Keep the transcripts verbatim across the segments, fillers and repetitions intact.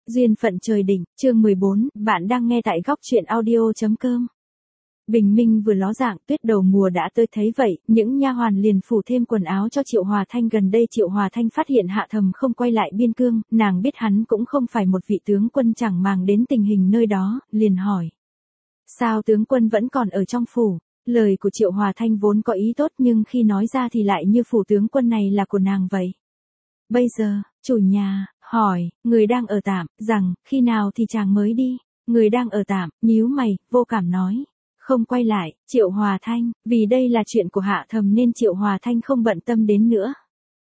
Duyên phận trời đỉnh, chương mười bốn, bạn đang nghe tại góc truyện audio.com. Bình minh vừa ló dạng, tuyết đầu mùa đã tới thấy vậy, những nha hoàn liền phủ thêm quần áo cho Triệu Hòa Thanh. Gần đây Triệu Hòa Thanh phát hiện Hạ Thầm không quay lại biên cương, nàng biết hắn cũng không phải một vị tướng quân chẳng màng đến tình hình nơi đó, liền hỏi. Sao tướng quân vẫn còn ở trong phủ? Lời của Triệu Hòa Thanh vốn có ý tốt nhưng khi nói ra thì lại như phủ tướng quân này là của nàng vậy. Bây giờ, chủ nhà, hỏi, người đang ở tạm, rằng, khi nào thì chàng mới đi? Người đang ở tạm, nhíu mày, vô cảm nói. Không quay lại, Triệu Hòa Thanh, vì đây là chuyện của Hạ Thầm nên Triệu Hòa Thanh không bận tâm đến nữa.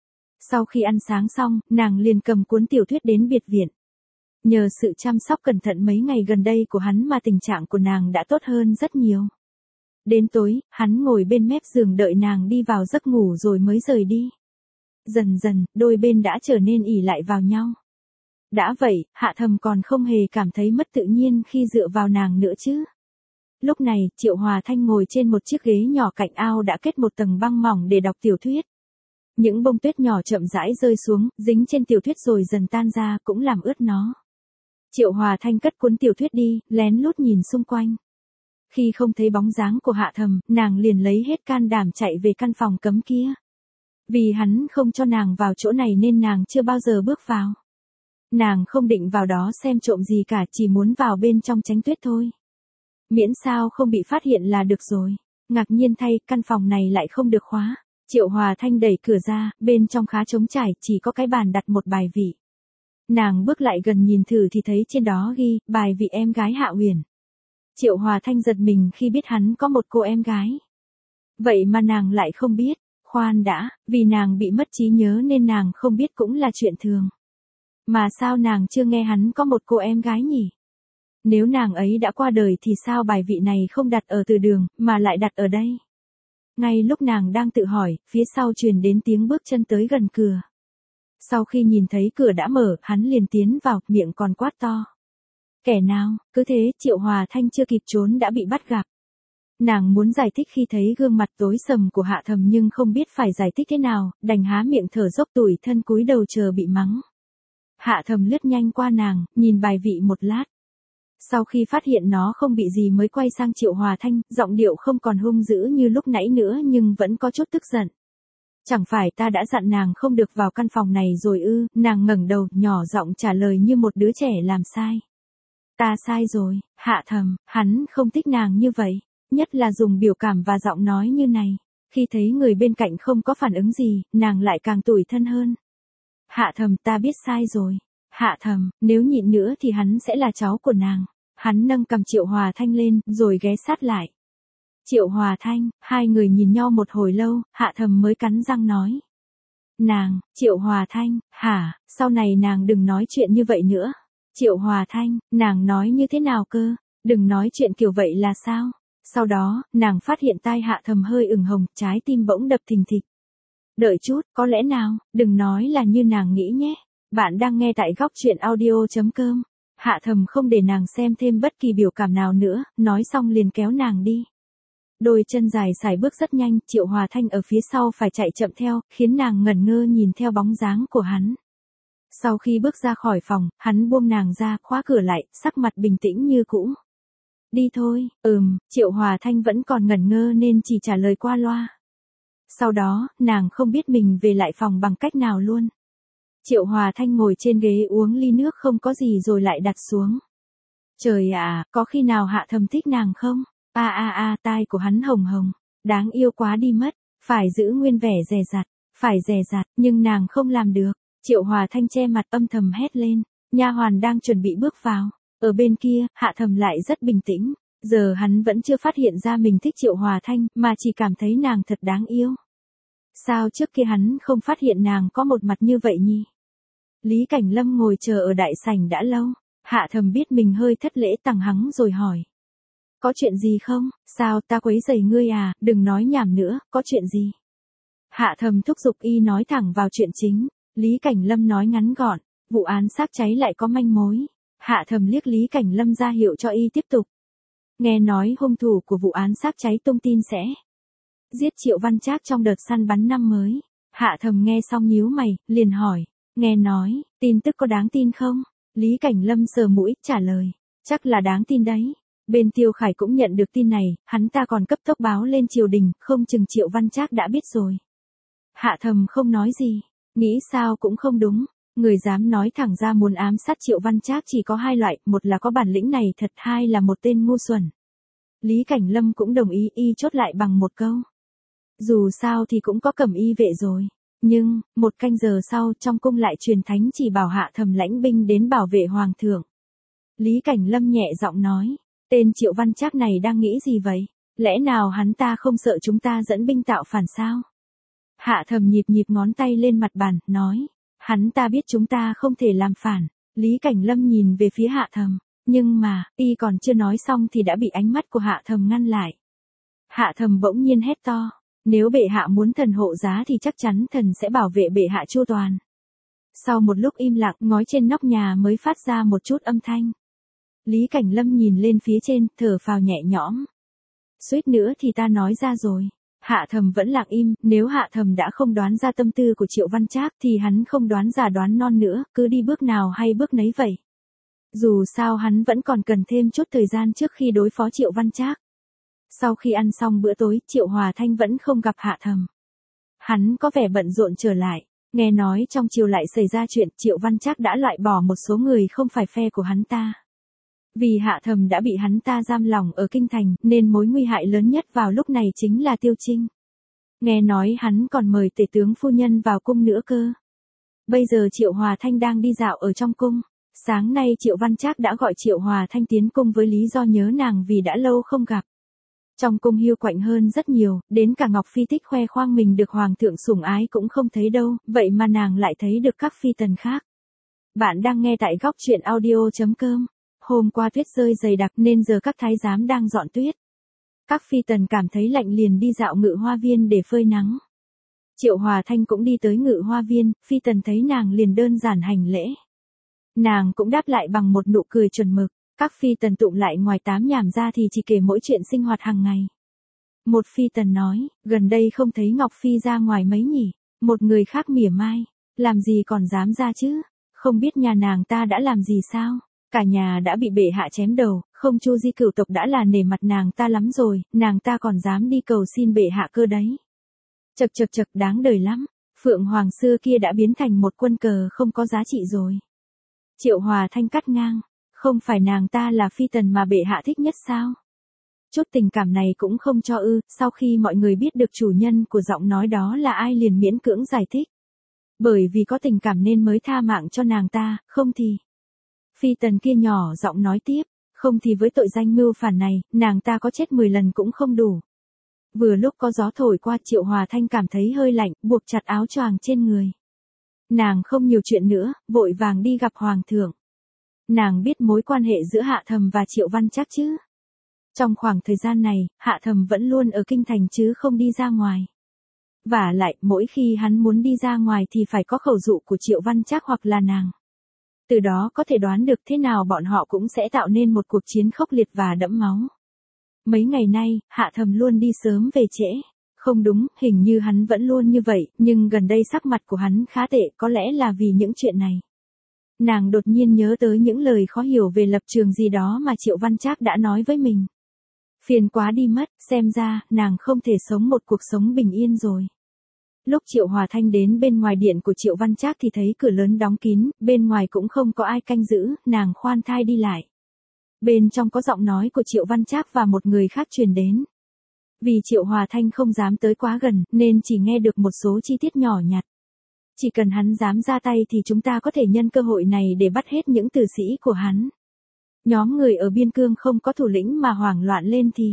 Sau khi ăn sáng xong, nàng liền cầm cuốn tiểu thuyết đến biệt viện. Nhờ sự chăm sóc cẩn thận mấy ngày gần đây của hắn mà tình trạng của nàng đã tốt hơn rất nhiều. Đến tối, hắn ngồi bên mép giường đợi nàng đi vào giấc ngủ rồi mới rời đi. Dần dần, đôi bên đã trở nên ỷ lại vào nhau. Đã vậy, Hạ Thầm còn không hề cảm thấy mất tự nhiên khi dựa vào nàng nữa chứ. Lúc này, Triệu Hòa Thanh ngồi trên một chiếc ghế nhỏ cạnh ao đã kết một tầng băng mỏng để đọc tiểu thuyết. Những bông tuyết nhỏ chậm rãi rơi xuống, dính trên tiểu thuyết rồi dần tan ra, cũng làm ướt nó. Triệu Hòa Thanh cất cuốn tiểu thuyết đi, lén lút nhìn xung quanh. Khi không thấy bóng dáng của Hạ Thầm, nàng liền lấy hết can đảm chạy về căn phòng cấm kia. Vì hắn không cho nàng vào chỗ này nên nàng chưa bao giờ bước vào. Nàng không định vào đó xem trộm gì cả, chỉ muốn vào bên trong tránh tuyết thôi. Miễn sao không bị phát hiện là được rồi. Ngạc nhiên thay, căn phòng này lại không được khóa. Triệu Hòa Thanh đẩy cửa ra, bên trong khá trống trải, chỉ có cái bàn đặt một bài vị. Nàng bước lại gần nhìn thử thì thấy trên đó ghi, bài vị em gái Hạ Huyền. Triệu Hòa Thanh giật mình khi biết hắn có một cô em gái. Vậy mà nàng lại không biết. Khoan đã, vì nàng bị mất trí nhớ nên nàng không biết cũng là chuyện thường. Mà sao nàng chưa nghe hắn có một cô em gái nhỉ? Nếu nàng ấy đã qua đời thì sao bài vị này không đặt ở từ đường, mà lại đặt ở đây? Ngay lúc nàng đang tự hỏi, phía sau truyền đến tiếng bước chân tới gần cửa. Sau khi nhìn thấy cửa đã mở, hắn liền tiến vào, miệng còn quát to. Kẻ nào? Cứ thế, Triệu Hòa Thanh chưa kịp trốn đã bị bắt gặp. Nàng muốn giải thích khi thấy gương mặt tối sầm của Hạ Thầm nhưng không biết phải giải thích thế nào, đành há miệng thở dốc tủi thân cúi đầu chờ bị mắng. Hạ Thầm lướt nhanh qua nàng, nhìn bài vị một lát. Sau khi phát hiện nó không bị gì mới quay sang Triệu Hòa Thanh, giọng điệu không còn hung dữ như lúc nãy nữa nhưng vẫn có chút tức giận. Chẳng phải ta đã dặn nàng không được vào căn phòng này rồi ư? Nàng ngẩng đầu, nhỏ giọng trả lời như một đứa trẻ làm sai. Ta sai rồi, Hạ Thầm, hắn không thích nàng như vậy. Nhất là dùng biểu cảm và giọng nói như này. Khi thấy người bên cạnh không có phản ứng gì, nàng lại càng tủi thân hơn. Hạ Thầm, ta biết sai rồi. Hạ Thầm, nếu nhịn nữa thì hắn sẽ là cháu của nàng. Hắn nâng cầm Triệu Hòa Thanh lên, rồi ghé sát lại. Triệu Hòa Thanh, hai người nhìn nhau một hồi lâu, Hạ Thầm mới cắn răng nói. Nàng, Triệu Hòa Thanh, hả, sau này nàng đừng nói chuyện như vậy nữa. Triệu Hòa Thanh, nàng nói như thế nào cơ? Đừng nói chuyện kiểu vậy là sao? Sau đó, nàng phát hiện tai Hạ Thầm hơi ửng hồng, trái tim bỗng đập thình thịch. Đợi chút, có lẽ nào, đừng nói là như nàng nghĩ nhé. Bạn đang nghe tại góc truyện audio.com. Hạ Thầm không để nàng xem thêm bất kỳ biểu cảm nào nữa, nói xong liền kéo nàng đi. Đôi chân dài sải bước rất nhanh, Triệu Hòa Thanh ở phía sau phải chạy chậm theo, khiến nàng ngẩn ngơ nhìn theo bóng dáng của hắn. Sau khi bước ra khỏi phòng, hắn buông nàng ra, khóa cửa lại, sắc mặt bình tĩnh như cũ. Đi thôi, ừm, Triệu Hòa Thanh vẫn còn ngẩn ngơ nên chỉ trả lời qua loa. Sau đó, nàng không biết mình về lại phòng bằng cách nào luôn. Triệu Hòa Thanh ngồi trên ghế uống ly nước không có gì rồi lại đặt xuống. Trời ạ, có khi nào Hạ Thầm thích nàng không? A a a, tai của hắn hồng hồng, đáng yêu quá đi mất, phải giữ nguyên vẻ dè dặt, phải dè dặt, nhưng nàng không làm được. Triệu Hòa Thanh che mặt âm thầm hét lên, nha hoàn đang chuẩn bị bước vào. Ở bên kia, Hạ Thầm lại rất bình tĩnh, giờ hắn vẫn chưa phát hiện ra mình thích Triệu Hòa Thanh, mà chỉ cảm thấy nàng thật đáng yêu. Sao trước kia hắn không phát hiện nàng có một mặt như vậy nhỉ? Lý Cảnh Lâm ngồi chờ ở đại sảnh đã lâu, Hạ Thầm biết mình hơi thất lễ tằng hắng rồi hỏi. Có chuyện gì không? Sao ta quấy rầy ngươi à, đừng nói nhảm nữa, có chuyện gì? Hạ Thầm thúc giục y nói thẳng vào chuyện chính, Lý Cảnh Lâm nói ngắn gọn, vụ án xác cháy lại có manh mối. Hạ Thầm liếc Lý Cảnh Lâm ra hiệu cho y tiếp tục. Nghe nói hung thủ của vụ án xác cháy tung tin sẽ giết Triệu Văn Trác trong đợt săn bắn năm mới. Hạ Thầm nghe xong nhíu mày, liền hỏi, nghe nói, tin tức có đáng tin không? Lý Cảnh Lâm sờ mũi, trả lời. Chắc là đáng tin đấy. Bên Tiêu Khải cũng nhận được tin này, hắn ta còn cấp tốc báo lên triều đình, không chừng Triệu Văn Trác đã biết rồi. Hạ Thầm không nói gì, nghĩ sao cũng không đúng. Người dám nói thẳng ra muốn ám sát Triệu Văn Trác chỉ có hai loại, một là có bản lĩnh này thật, hai là một tên ngu xuẩn. Lý Cảnh Lâm cũng đồng ý, y chốt lại bằng một câu. Dù sao thì cũng có Cẩm Y vệ rồi. Nhưng, một canh giờ sau trong cung lại truyền thánh chỉ bảo Hạ Thầm lãnh binh đến bảo vệ Hoàng thượng. Lý Cảnh Lâm nhẹ giọng nói, tên Triệu Văn Trác này đang nghĩ gì vậy? Lẽ nào hắn ta không sợ chúng ta dẫn binh tạo phản sao? Hạ Thầm nhịp nhịp ngón tay lên mặt bàn, nói, hắn ta biết chúng ta không thể làm phản. Lý Cảnh Lâm nhìn về phía Hạ Thầm, nhưng mà, y còn chưa nói xong thì đã bị ánh mắt của Hạ Thầm ngăn lại. Hạ Thầm bỗng nhiên hét to, nếu bệ hạ muốn thần hộ giá thì chắc chắn thần sẽ bảo vệ bệ hạ chu toàn. Sau một lúc im lặng, ngói trên nóc nhà mới phát ra một chút âm thanh. Lý Cảnh Lâm nhìn lên phía trên, thở phào nhẹ nhõm. Suýt nữa thì ta nói ra rồi. Hạ Thầm vẫn lặng im, nếu Hạ Thầm đã không đoán ra tâm tư của Triệu Văn Trác thì hắn không đoán già đoán non nữa, cứ đi bước nào hay bước nấy vậy. Dù sao hắn vẫn còn cần thêm chút thời gian trước khi đối phó Triệu Văn Trác. Sau khi ăn xong bữa tối, Triệu Hòa Thanh vẫn không gặp Hạ Thầm. Hắn có vẻ bận rộn trở lại, nghe nói trong triều lại xảy ra chuyện Triệu Văn Trác đã loại bỏ một số người không phải phe của hắn ta. Vì Hạ Thầm đã bị hắn ta giam lỏng ở kinh thành, nên mối nguy hại lớn nhất vào lúc này chính là Tiêu Trinh. Nghe nói hắn còn mời tể tướng phu nhân vào cung nữa cơ. Bây giờ Triệu Hòa Thanh đang đi dạo ở trong cung. Sáng nay Triệu Văn Trác đã gọi Triệu Hòa Thanh tiến cung với lý do nhớ nàng vì đã lâu không gặp. Trong cung hiu quạnh hơn rất nhiều, đến cả Ngọc Phi Tích khoe khoang mình được Hoàng thượng sủng ái cũng không thấy đâu, vậy mà nàng lại thấy được các phi tần khác. Bạn đang nghe tại góc truyện audio chấm com. Hôm qua tuyết rơi dày đặc nên giờ các thái giám đang dọn tuyết. Các phi tần cảm thấy lạnh liền đi dạo Ngự Hoa Viên để phơi nắng. Triệu Hòa Thanh cũng đi tới Ngự Hoa Viên, phi tần thấy nàng liền đơn giản hành lễ. Nàng cũng đáp lại bằng một nụ cười chuẩn mực. Các phi tần tụng lại ngoài tám nhảm ra thì chỉ kể mỗi chuyện sinh hoạt hàng ngày. Một phi tần nói, gần đây không thấy Ngọc Phi ra ngoài mấy nhỉ. Một người khác mỉa mai, làm gì còn dám ra chứ, không biết nhà nàng ta đã làm gì sao. Cả nhà đã bị bệ hạ chém đầu, không Chu Di cửu tộc đã là nể mặt nàng ta lắm rồi, nàng ta còn dám đi cầu xin bệ hạ cơ đấy. Chật chật chật đáng đời lắm, Phượng Hoàng xưa kia đã biến thành một quân cờ không có giá trị rồi. Triệu Hòa Thanh cắt ngang, không phải nàng ta là phi tần mà bệ hạ thích nhất sao? Chút tình cảm này cũng không cho ư, sau khi mọi người biết được chủ nhân của giọng nói đó là ai liền miễn cưỡng giải thích. Bởi vì có tình cảm nên mới tha mạng cho nàng ta, không thì... Phi tần kia nhỏ giọng nói tiếp, không thì với tội danh mưu phản này, nàng ta có chết mười lần cũng không đủ. Vừa lúc có gió thổi qua Triệu Hòa Thanh cảm thấy hơi lạnh, buộc chặt áo choàng trên người. Nàng không nhiều chuyện nữa, vội vàng đi gặp Hoàng thượng. Nàng biết mối quan hệ giữa Hạ Thầm và Triệu Văn Trác chứ. Trong khoảng thời gian này, Hạ Thầm vẫn luôn ở kinh thành chứ không đi ra ngoài. Vả lại, mỗi khi hắn muốn đi ra ngoài thì phải có khẩu dụ của Triệu Văn Trác hoặc là nàng. Từ đó có thể đoán được thế nào bọn họ cũng sẽ tạo nên một cuộc chiến khốc liệt và đẫm máu. Mấy ngày nay, Hạ Thầm luôn đi sớm về trễ. Không đúng, hình như hắn vẫn luôn như vậy, nhưng gần đây sắc mặt của hắn khá tệ, có lẽ là vì những chuyện này. Nàng đột nhiên nhớ tới những lời khó hiểu về lập trường gì đó mà Triệu Văn Trác đã nói với mình. Phiền quá đi mất, xem ra, nàng không thể sống một cuộc sống bình yên rồi. Lúc Triệu Hòa Thanh đến bên ngoài điện của Triệu Văn Trác thì thấy cửa lớn đóng kín, bên ngoài cũng không có ai canh giữ, nàng khoan thai đi lại. Bên trong có giọng nói của Triệu Văn Trác và một người khác truyền đến. Vì Triệu Hòa Thanh không dám tới quá gần, nên chỉ nghe được một số chi tiết nhỏ nhặt. Chỉ cần hắn dám ra tay thì chúng ta có thể nhân cơ hội này để bắt hết những tử sĩ của hắn. Nhóm người ở biên cương không có thủ lĩnh mà hoảng loạn lên thì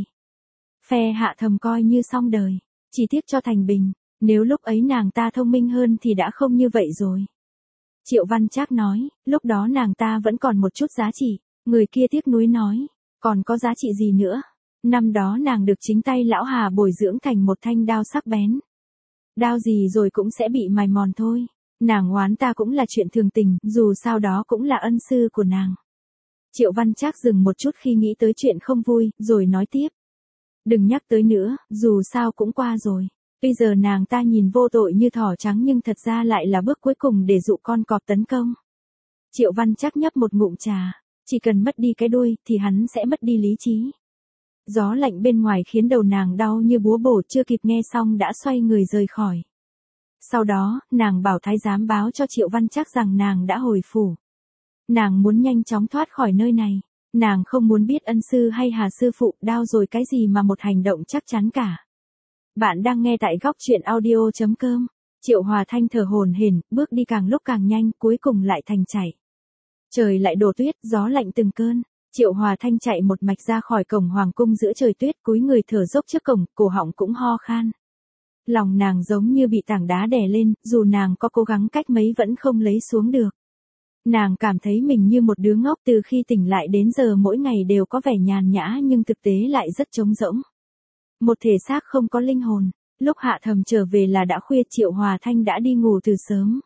phe Hạ Thầm coi như xong đời. Chỉ tiếc cho Thành Bình, nếu lúc ấy nàng ta thông minh hơn thì đã không như vậy rồi. Triệu Văn Trác nói, lúc đó nàng ta vẫn còn một chút giá trị. Người kia tiếc nuối nói, còn có giá trị gì nữa? Năm đó nàng được chính tay lão Hà bồi dưỡng thành một thanh đao sắc bén. Đao gì rồi cũng sẽ bị mài mòn thôi. Nàng oán ta cũng là chuyện thường tình, dù sao đó cũng là ân sư của nàng. Triệu Văn Trác dừng một chút khi nghĩ tới chuyện không vui, rồi nói tiếp. Đừng nhắc tới nữa, dù sao cũng qua rồi. Bây giờ nàng ta nhìn vô tội như thỏ trắng nhưng thật ra lại là bước cuối cùng để dụ con cọp tấn công. Triệu Văn Trác nhấp một ngụm trà, chỉ cần mất đi cái đuôi thì hắn sẽ mất đi lý trí. Gió lạnh bên ngoài khiến đầu nàng đau như búa bổ, chưa kịp nghe xong đã xoay người rời khỏi. Sau đó, nàng bảo thái giám báo cho Triệu Văn Trác rằng nàng đã hồi phủ. Nàng muốn nhanh chóng thoát khỏi nơi này. Nàng không muốn biết ân sư hay Hà sư phụ đau rồi cái gì mà một hành động chắc chắn cả. Bạn đang nghe tại góc truyện audio chấm com. Triệu Hòa Thanh thở hổn hển, bước đi càng lúc càng nhanh, cuối cùng lại thành chạy. Trời lại đổ tuyết, gió lạnh từng cơn. Triệu Hòa Thanh chạy một mạch ra khỏi cổng hoàng cung giữa trời tuyết, cúi người thở dốc trước cổng, cổ họng cũng ho khan. Lòng nàng giống như bị tảng đá đè lên, dù nàng có cố gắng cách mấy vẫn không lấy xuống được. Nàng cảm thấy mình như một đứa ngốc, từ khi tỉnh lại đến giờ mỗi ngày đều có vẻ nhàn nhã nhưng thực tế lại rất trống rỗng. Một thể xác không có linh hồn. Lúc Hạ Thầm trở về là đã khuya, Triệu Hòa Thanh đã đi ngủ từ sớm.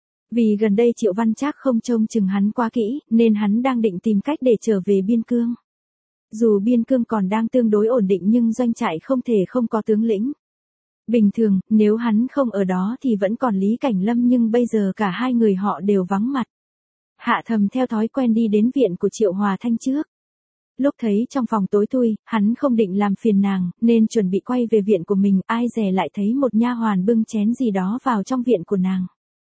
Vì gần đây Triệu Văn Trác không trông chừng hắn quá kỹ, nên hắn đang định tìm cách để trở về biên cương. Dù biên cương còn đang tương đối ổn định nhưng doanh trại không thể không có tướng lĩnh. Bình thường, nếu hắn không ở đó thì vẫn còn Lý Cảnh Lâm, nhưng bây giờ cả hai người họ đều vắng mặt. Hạ Thầm theo thói quen đi đến viện của Triệu Hòa Thanh trước. Lúc thấy trong phòng tối thui, hắn không định làm phiền nàng, nên chuẩn bị quay về viện của mình, ai dè lại thấy một nha hoàn bưng chén gì đó vào trong viện của nàng.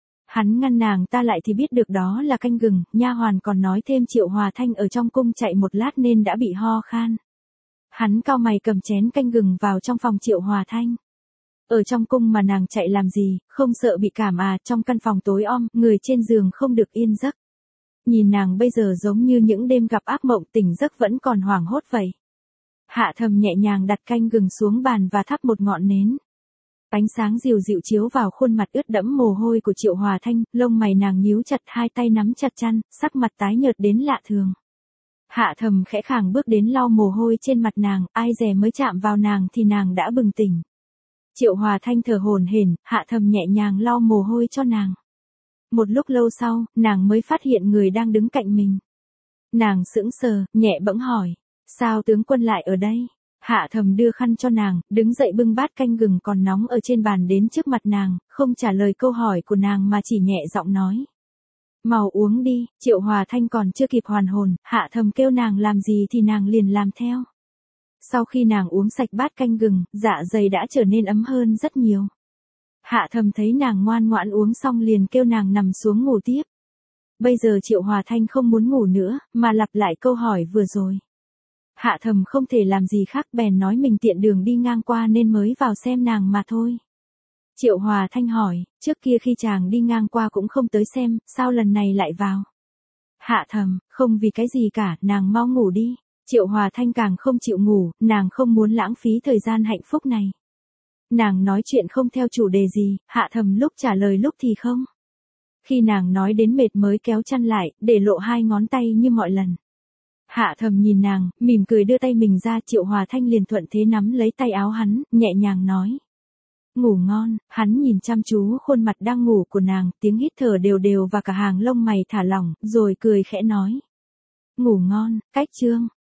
Hắn ngăn nàng ta lại thì biết được đó là canh gừng, nha hoàn còn nói thêm Triệu Hòa Thanh ở trong cung chạy một lát nên đã bị ho khan. Hắn cau mày cầm chén canh gừng vào trong phòng Triệu Hòa Thanh. Ở trong cung mà nàng chạy làm gì, không sợ bị cảm à? Trong căn phòng tối om, người trên giường không được yên giấc. Nhìn nàng bây giờ giống như những đêm gặp ác mộng, tỉnh giấc vẫn còn hoảng hốt vậy. Hạ Thầm nhẹ nhàng đặt canh gừng xuống bàn và thắp một ngọn nến. Ánh sáng dịu dịu chiếu vào khuôn mặt ướt đẫm mồ hôi của Triệu Hòa Thanh, lông mày nàng nhíu chặt, hai tay nắm chặt chăn, sắc mặt tái nhợt đến lạ thường. Hạ Thầm khẽ khàng bước đến lau mồ hôi trên mặt nàng, ai dè mới chạm vào nàng thì nàng đã bừng tỉnh. Triệu Hòa Thanh thở hổn hển, Hạ Thầm nhẹ nhàng lau mồ hôi cho nàng. Một lúc lâu sau, nàng mới phát hiện người đang đứng cạnh mình. Nàng sững sờ, nhẹ bẫng hỏi, sao tướng quân lại ở đây? Hạ Thầm đưa khăn cho nàng, đứng dậy bưng bát canh gừng còn nóng ở trên bàn đến trước mặt nàng, không trả lời câu hỏi của nàng mà chỉ nhẹ giọng nói. Mau uống đi. Triệu Hòa Thanh còn chưa kịp hoàn hồn, Hạ Thầm kêu nàng làm gì thì nàng liền làm theo. Sau khi nàng uống sạch bát canh gừng, dạ dày đã trở nên ấm hơn rất nhiều. Hạ Thầm thấy nàng ngoan ngoãn uống xong liền kêu nàng nằm xuống ngủ tiếp. Bây giờ Triệu Hòa Thanh không muốn ngủ nữa, mà lặp lại câu hỏi vừa rồi. Hạ Thầm không thể làm gì khác, bèn nói mình tiện đường đi ngang qua nên mới vào xem nàng mà thôi. Triệu Hòa Thanh hỏi, trước kia khi chàng đi ngang qua cũng không tới xem, sao lần này lại vào? Hạ Thầm, không vì cái gì cả, nàng mau ngủ đi. Triệu Hòa Thanh càng không chịu ngủ, nàng không muốn lãng phí thời gian hạnh phúc này. Nàng nói chuyện không theo chủ đề gì, Hạ Thầm lúc trả lời lúc thì không. Khi nàng nói đến mệt mới kéo chăn lại, để lộ hai ngón tay như mọi lần. Hạ Thầm nhìn nàng, mỉm cười đưa tay mình ra, Triệu Hòa Thanh liền thuận thế nắm lấy tay áo hắn, nhẹ nhàng nói. Ngủ ngon. Hắn nhìn chăm chú khuôn mặt đang ngủ của nàng, tiếng hít thở đều đều và cả hàng lông mày thả lỏng, rồi cười khẽ nói. Ngủ ngon. Cách chương.